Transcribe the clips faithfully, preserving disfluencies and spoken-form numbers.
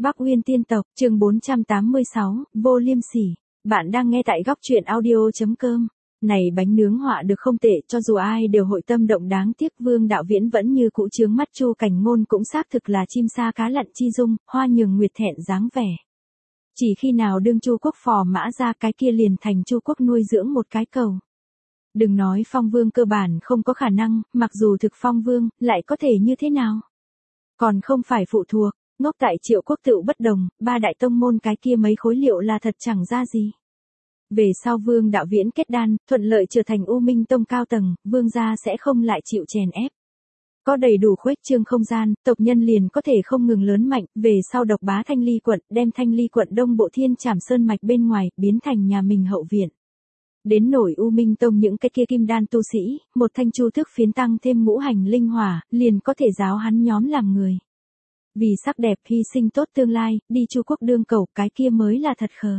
Bắc Uyên tiên tộc, chương bốn trăm tám mươi sáu, vô liêm sỉ. Bạn đang nghe tại góc truyện audio chấm com. Này bánh nướng họa được không tệ, cho dù ai đều hội tâm động, đáng tiếc Vương Đạo Viễn vẫn như cũ chướng mắt. Chu Cảnh Ngôn cũng xác thực là chim sa cá lặn chi dung, hoa nhường nguyệt thẹn dáng vẻ. Chỉ khi nào đương Chu Quốc phò mã ra, cái kia liền thành Chu Quốc nuôi dưỡng một cái cầu. Đừng nói phong vương cơ bản không có khả năng, mặc dù thực phong vương, lại có thể như thế nào? Còn không phải phụ thuộc. Ngốc tại Triệu Quốc tựu bất đồng, ba đại tông môn cái kia mấy khối liệu là thật chẳng ra gì. Về sau Vương Đạo Viễn kết đan, thuận lợi trở thành U Minh Tông cao tầng, Vương gia sẽ không lại chịu chèn ép. Có đầy đủ khuếch trương không gian, tộc nhân liền có thể không ngừng lớn mạnh. Về sau độc bá Thanh Ly quận, đem Thanh Ly quận đông bộ Thiên Trảm Sơn mạch bên ngoài, biến thành nhà mình hậu viện. Đến nổi U Minh Tông những cái kia kim đan tu sĩ, một thanh chu tước phiến tăng thêm ngũ hành linh hỏa, liền có thể giáo hắn nhóm làm người. Vì sắc đẹp hy sinh tốt tương lai, đi Chu Quốc đương cầu, cái kia mới là thật khờ.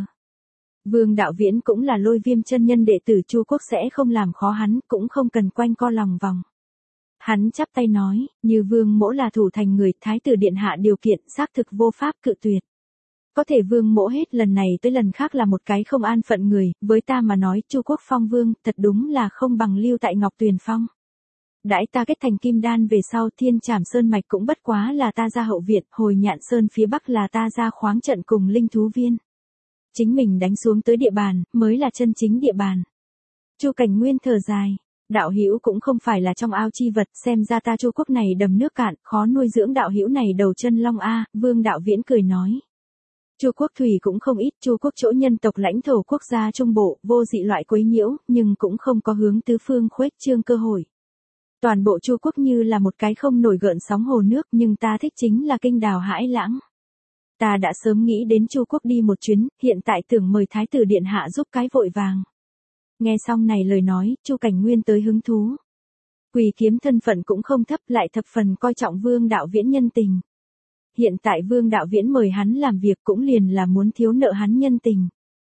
Vương Đạo Viễn cũng là Lôi Viêm chân nhân đệ tử, Chu Quốc sẽ không làm khó hắn, cũng không cần quanh co lòng vòng. Hắn chắp tay nói, như Vương mỗ là thủ thành người, thái tử điện hạ điều kiện xác thực vô pháp cự tuyệt. Có thể Vương mỗ hết lần này tới lần khác là một cái không an phận người, với ta mà nói Chu Quốc phong vương, thật đúng là không bằng lưu tại Ngọc Tuyền Phong. Đãi ta kết thành kim đan về sau, Thiên Trảm Sơn mạch cũng bất quá là ta ra hậu viện, Hồi Nhạn Sơn phía bắc là ta ra khoáng trận cùng linh thú viên. Chính mình đánh xuống tới địa bàn, mới là chân chính địa bàn. Chu Cảnh Nguyên thở dài, đạo hữu cũng không phải là trong ao chi vật, xem ra ta Chu Quốc này đầm nước cạn, khó nuôi dưỡng đạo hữu này đầu chân long a. Vương Đạo Viễn cười nói. Chu Quốc thủy cũng không ít, Chu Quốc chỗ nhân tộc lãnh thổ quốc gia trung bộ, vô dị loại quấy nhiễu, nhưng cũng không có hướng tứ phương khuếch trương cơ hội. Toàn bộ Chu Quốc như là một cái không nổi gợn sóng hồ nước, nhưng ta thích chính là kinh đào hãi lãng. Ta đã sớm nghĩ đến Chu Quốc đi một chuyến, hiện tại tưởng mời thái tử điện hạ giúp cái vội vàng. Nghe xong này lời nói, Chu Cảnh Nguyên tới hứng thú. Quỳ kiếm thân phận cũng không thấp, lại thập phần coi trọng Vương Đạo Viễn nhân tình. Hiện tại Vương Đạo Viễn mời hắn làm việc cũng liền là muốn thiếu nợ hắn nhân tình.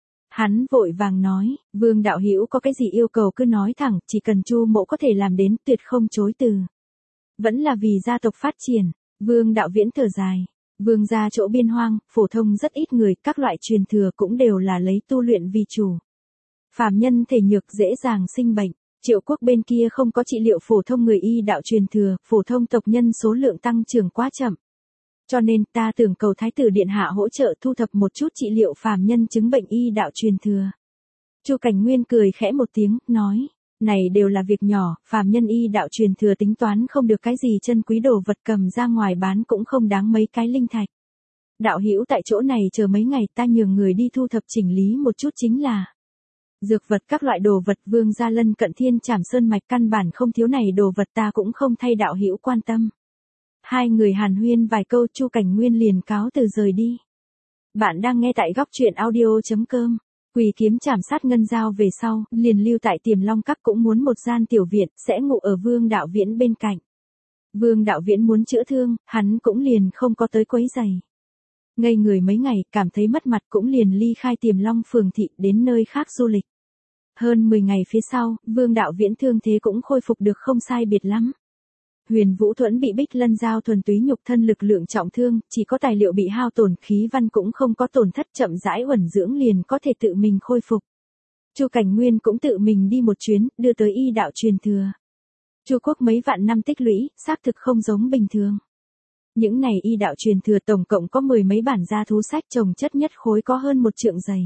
Hắn vội vàng nói, Vương đạo hữu có cái gì yêu cầu cứ nói thẳng, chỉ cần Chu mỗ có thể làm đến, tuyệt không chối từ. Vẫn là vì gia tộc phát triển. Vương Đạo Viễn thở dài. Vương gia chỗ biên hoang, phổ thông rất ít người, các loại truyền thừa cũng đều là lấy tu luyện vì chủ. Phàm nhân thể nhược dễ dàng sinh bệnh. Triệu Quốc bên kia không có trị liệu phổ thông người y đạo truyền thừa, phổ thông tộc nhân số lượng tăng trưởng quá chậm. Cho nên ta tưởng cầu thái tử điện hạ hỗ trợ thu thập một chút trị liệu phàm nhân chứng bệnh y đạo truyền thừa. Chu Cảnh Nguyên cười khẽ một tiếng, nói, này đều là việc nhỏ, phàm nhân y đạo truyền thừa tính toán không được cái gì chân quý đồ vật, cầm ra ngoài bán cũng không đáng mấy cái linh thạch. Đạo hữu tại chỗ này chờ mấy ngày, ta nhường người đi thu thập chỉnh lý một chút chính là. Dược vật các loại đồ vật, Vương gia lân cận Thiên Trảm Sơn mạch căn bản không thiếu này đồ vật, ta cũng không thay đạo hữu quan tâm. Hai người hàn huyên vài câu, Chu Cảnh Nguyên liền cáo từ rời đi. Bạn đang nghe tại góc truyện audio chấm com. Quỳ kiếm chảm sát ngân giao về sau, liền lưu tại Tiềm Long Các, cũng muốn một gian tiểu viện, sẽ ngủ ở Vương Đạo Viễn bên cạnh. Vương Đạo Viễn muốn chữa thương, hắn cũng liền không có tới quấy giày. Ngây người mấy ngày, cảm thấy mất mặt cũng liền ly khai Tiềm Long phường thị, đến nơi khác du lịch. Hơn mười ngày phía sau, Vương Đạo Viễn thương thế cũng khôi phục được không sai biệt lắm. Huyền Vũ Thuẫn bị Bích Lân Giao thuần túy nhục thân lực lượng trọng thương, chỉ có tài liệu bị hao tổn, khí văn cũng không có tổn thất, chậm rãi uẩn dưỡng liền có thể tự mình khôi phục. Chu Cảnh Nguyên cũng tự mình đi một chuyến, đưa tới y đạo truyền thừa. Chu Quốc mấy vạn năm tích lũy, xác thực không giống bình thường. Những này y đạo truyền thừa tổng cộng có mười mấy bản gia thú sách, chồng chất nhất khối có hơn một trượng dày.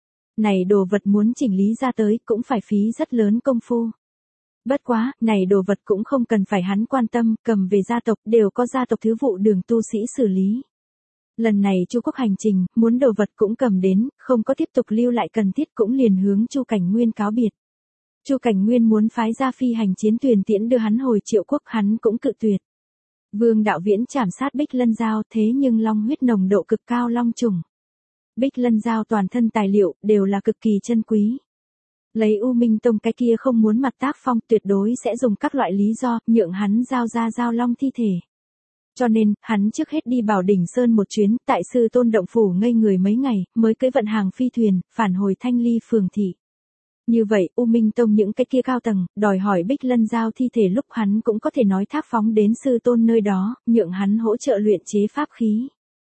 Này đồ vật muốn chỉnh lý ra tới cũng phải phí rất lớn công phu. Bất quá, này đồ vật cũng không cần phải hắn quan tâm, cầm về gia tộc, đều có gia tộc thứ vụ đường tu sĩ xử lý. Lần này Chu Quốc hành trình, muốn đồ vật cũng cầm đến, không có tiếp tục lưu lại cần thiết, cũng liền hướng Chu Cảnh Nguyên cáo biệt. Chu Cảnh Nguyên muốn phái ra phi hành chiến thuyền tiễn đưa hắn hồi Triệu Quốc, hắn cũng cự tuyệt. Vương Đạo Viễn chảm sát Bích Lân Giao, thế nhưng long huyết nồng độ cực cao long trùng. Bích Lân Giao toàn thân tài liệu, đều là cực kỳ chân quý. Lấy U Minh Tông cái kia không muốn mặt tác phong, tuyệt đối sẽ dùng các loại lý do, nhượng hắn giao ra giao long thi thể. Cho nên, hắn trước hết đi Bảo Đỉnh Sơn một chuyến, tại Sư Tôn động phủ ngây người mấy ngày, mới cưỡi vận hàng phi thuyền, phản hồi Thanh Ly phường thị. Như vậy, U Minh Tông những cái kia cao tầng, đòi hỏi Bích Lân Giao thi thể lúc hắn cũng có thể nói thác phóng đến Sư Tôn nơi đó, nhượng hắn hỗ trợ luyện chế pháp khí.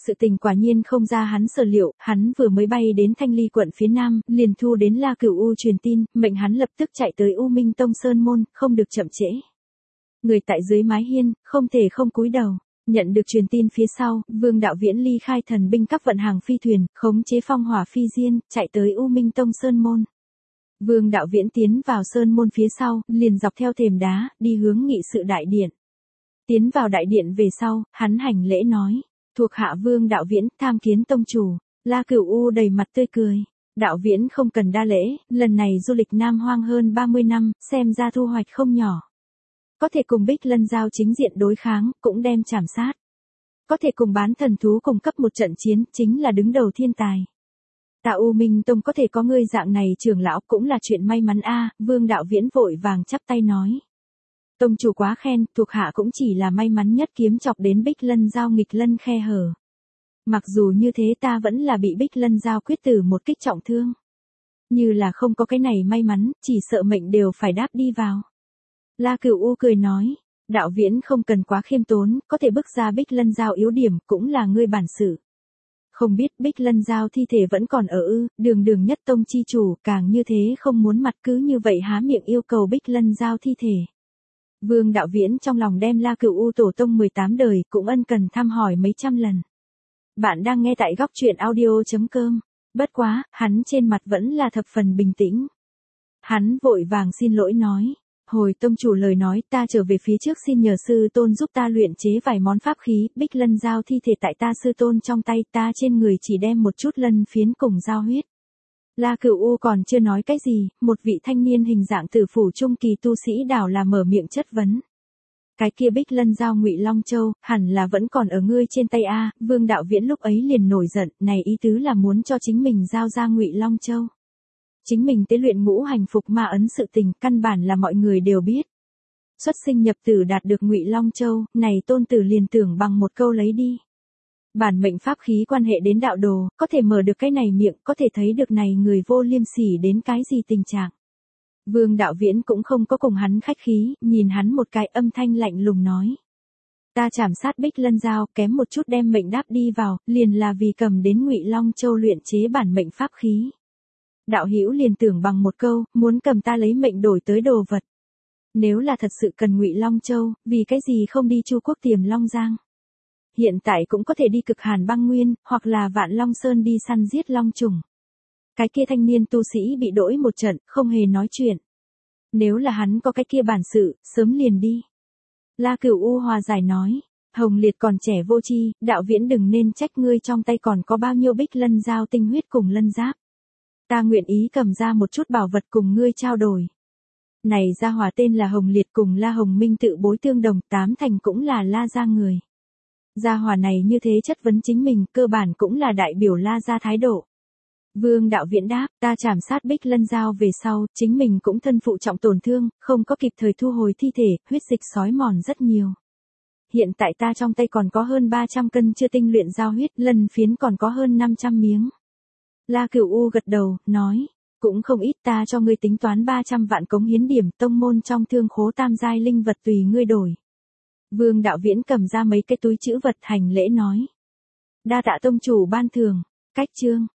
Sự tình quả nhiên không ra hắn sở liệu, hắn vừa mới bay đến Thanh Ly quận phía nam, liền thu đến La Cửu U truyền tin, mệnh hắn lập tức chạy tới U Minh Tông Sơn Môn, không được chậm trễ. Người tại dưới mái hiên, không thể không cúi đầu. Nhận được truyền tin phía sau, Vương Đạo Viễn ly khai thần binh các vận hàng phi thuyền, khống chế phong hỏa phi diên, chạy tới U Minh Tông Sơn Môn. Vương Đạo Viễn tiến vào Sơn Môn phía sau, liền dọc theo thềm đá, đi hướng nghị sự đại điện. Tiến vào đại điện về sau, hắn hành lễ nói, thuộc hạ Vương Đạo Viễn, tham kiến tông chủ. La Cửu U đầy mặt tươi cười. Đạo Viễn không cần đa lễ, lần này du lịch Nam Hoang hơn ba mươi năm, xem ra thu hoạch không nhỏ. Có thể cùng Bích Lân Giao chính diện đối kháng, cũng đem chảm sát. Có thể cùng bán thần thú cùng cấp một trận chiến, chính là đứng đầu thiên tài. Ta U Minh Tông có thể có ngươi dạng này trưởng lão cũng là chuyện may mắn a. Vương Đạo Viễn vội vàng chắp tay nói. Tông chủ quá khen, thuộc hạ cũng chỉ là may mắn nhất kiếm chọc đến Bích Lân Giao nghịch lân khe hở. Mặc dù như thế ta vẫn là bị Bích Lân Giao quyết tử một kích trọng thương. Như là không có cái này may mắn, chỉ sợ mệnh đều phải đáp đi vào. La Cửu U cười nói, Đạo Viễn không cần quá khiêm tốn, có thể bước ra Bích Lân Giao yếu điểm, cũng là ngươi bản sự. Không biết Bích Lân Giao thi thể vẫn còn ở ư, đường đường nhất tông chi chủ, càng như thế không muốn mặt cứ như vậy há miệng yêu cầu Bích Lân Giao thi thể. Vương Đạo Viễn trong lòng đem La Cửu U tổ tông mười tám đời, cũng ân cần thăm hỏi mấy trăm lần. Bạn đang nghe tại góc truyện audio chấm com. Bất quá, hắn trên mặt vẫn là thập phần bình tĩnh. Hắn vội vàng xin lỗi nói. Hồi tông chủ lời nói, ta trở về phía trước xin nhờ sư tôn giúp ta luyện chế vài món pháp khí, Bích Lân Giao thi thể tại ta sư tôn trong tay, ta trên người chỉ đem một chút lân phiến cùng giao huyết. La Cửu U còn chưa nói cái gì, một vị thanh niên hình dạng tử phủ trung kỳ tu sĩ đảo là mở miệng chất vấn. Cái kia Bích Lân Giao Ngụy Long Châu, hẳn là vẫn còn ở ngươi trên tay a. Vương Đạo Viễn lúc ấy liền nổi giận, này ý tứ là muốn cho chính mình giao ra Ngụy Long Châu. Chính mình tế luyện ngũ hành phục ma ấn sự tình, căn bản là mọi người đều biết. Xuất sinh nhập tử đạt được Ngụy Long Châu, này tôn tử liền tưởng bằng một câu lấy đi. Bản mệnh pháp khí quan hệ đến đạo đồ, có thể mở được cái này miệng, có thể thấy được này người vô liêm sỉ đến cái gì tình trạng. Vương Đạo Viễn cũng không có cùng hắn khách khí, nhìn hắn một cái âm thanh lạnh lùng nói. Ta chảm sát Bích Lân Giao, kém một chút đem mệnh đáp đi vào, liền là vì cầm đến Ngụy Long Châu luyện chế bản mệnh pháp khí. Đạo hữu liền tưởng bằng một câu, muốn cầm ta lấy mệnh đổi tới đồ vật. Nếu là thật sự cần Ngụy Long Châu, vì cái gì không đi Chu Quốc Tiềm Long Giang? Hiện tại cũng có thể đi Cực Hàn Băng Nguyên, hoặc là Vạn Long Sơn đi săn giết long trùng. Cái kia thanh niên tu sĩ bị đỗi một trận, không hề nói chuyện. Nếu là hắn có cái kia bản sự, sớm liền đi. La Cửu U hòa giải nói, Hồng Liệt còn trẻ vô tri, Đạo Viễn đừng nên trách ngươi trong tay còn có bao nhiêu Bích Lân Giao tinh huyết cùng lân giáp. Ta nguyện ý cầm ra một chút bảo vật cùng ngươi trao đổi. Này gia hỏa tên là Hồng Liệt cùng La Hồng Minh tự bối tương đồng, tám thành cũng là La gia người. Gia hỏa này như thế chất vấn chính mình, cơ bản cũng là đại biểu La gia thái độ. Vương Đạo Viễn đáp, ta chảm sát Bích Lân Giao về sau, chính mình cũng thân phụ trọng tổn thương, không có kịp thời thu hồi thi thể, huyết dịch sói mòn rất nhiều. Hiện tại ta trong tay còn có hơn ba trăm cân chưa tinh luyện giao huyết, lân phiến còn có hơn năm trăm miếng. La Cửu U gật đầu, nói, cũng không ít, ta cho ngươi tính toán ba trăm vạn cống hiến điểm, tông môn trong thương khố tam giai linh vật tùy ngươi đổi. Vương Đạo Viễn cầm ra mấy cái túi trữ vật hành lễ nói. Đa tạ tông chủ ban thưởng, cách chương.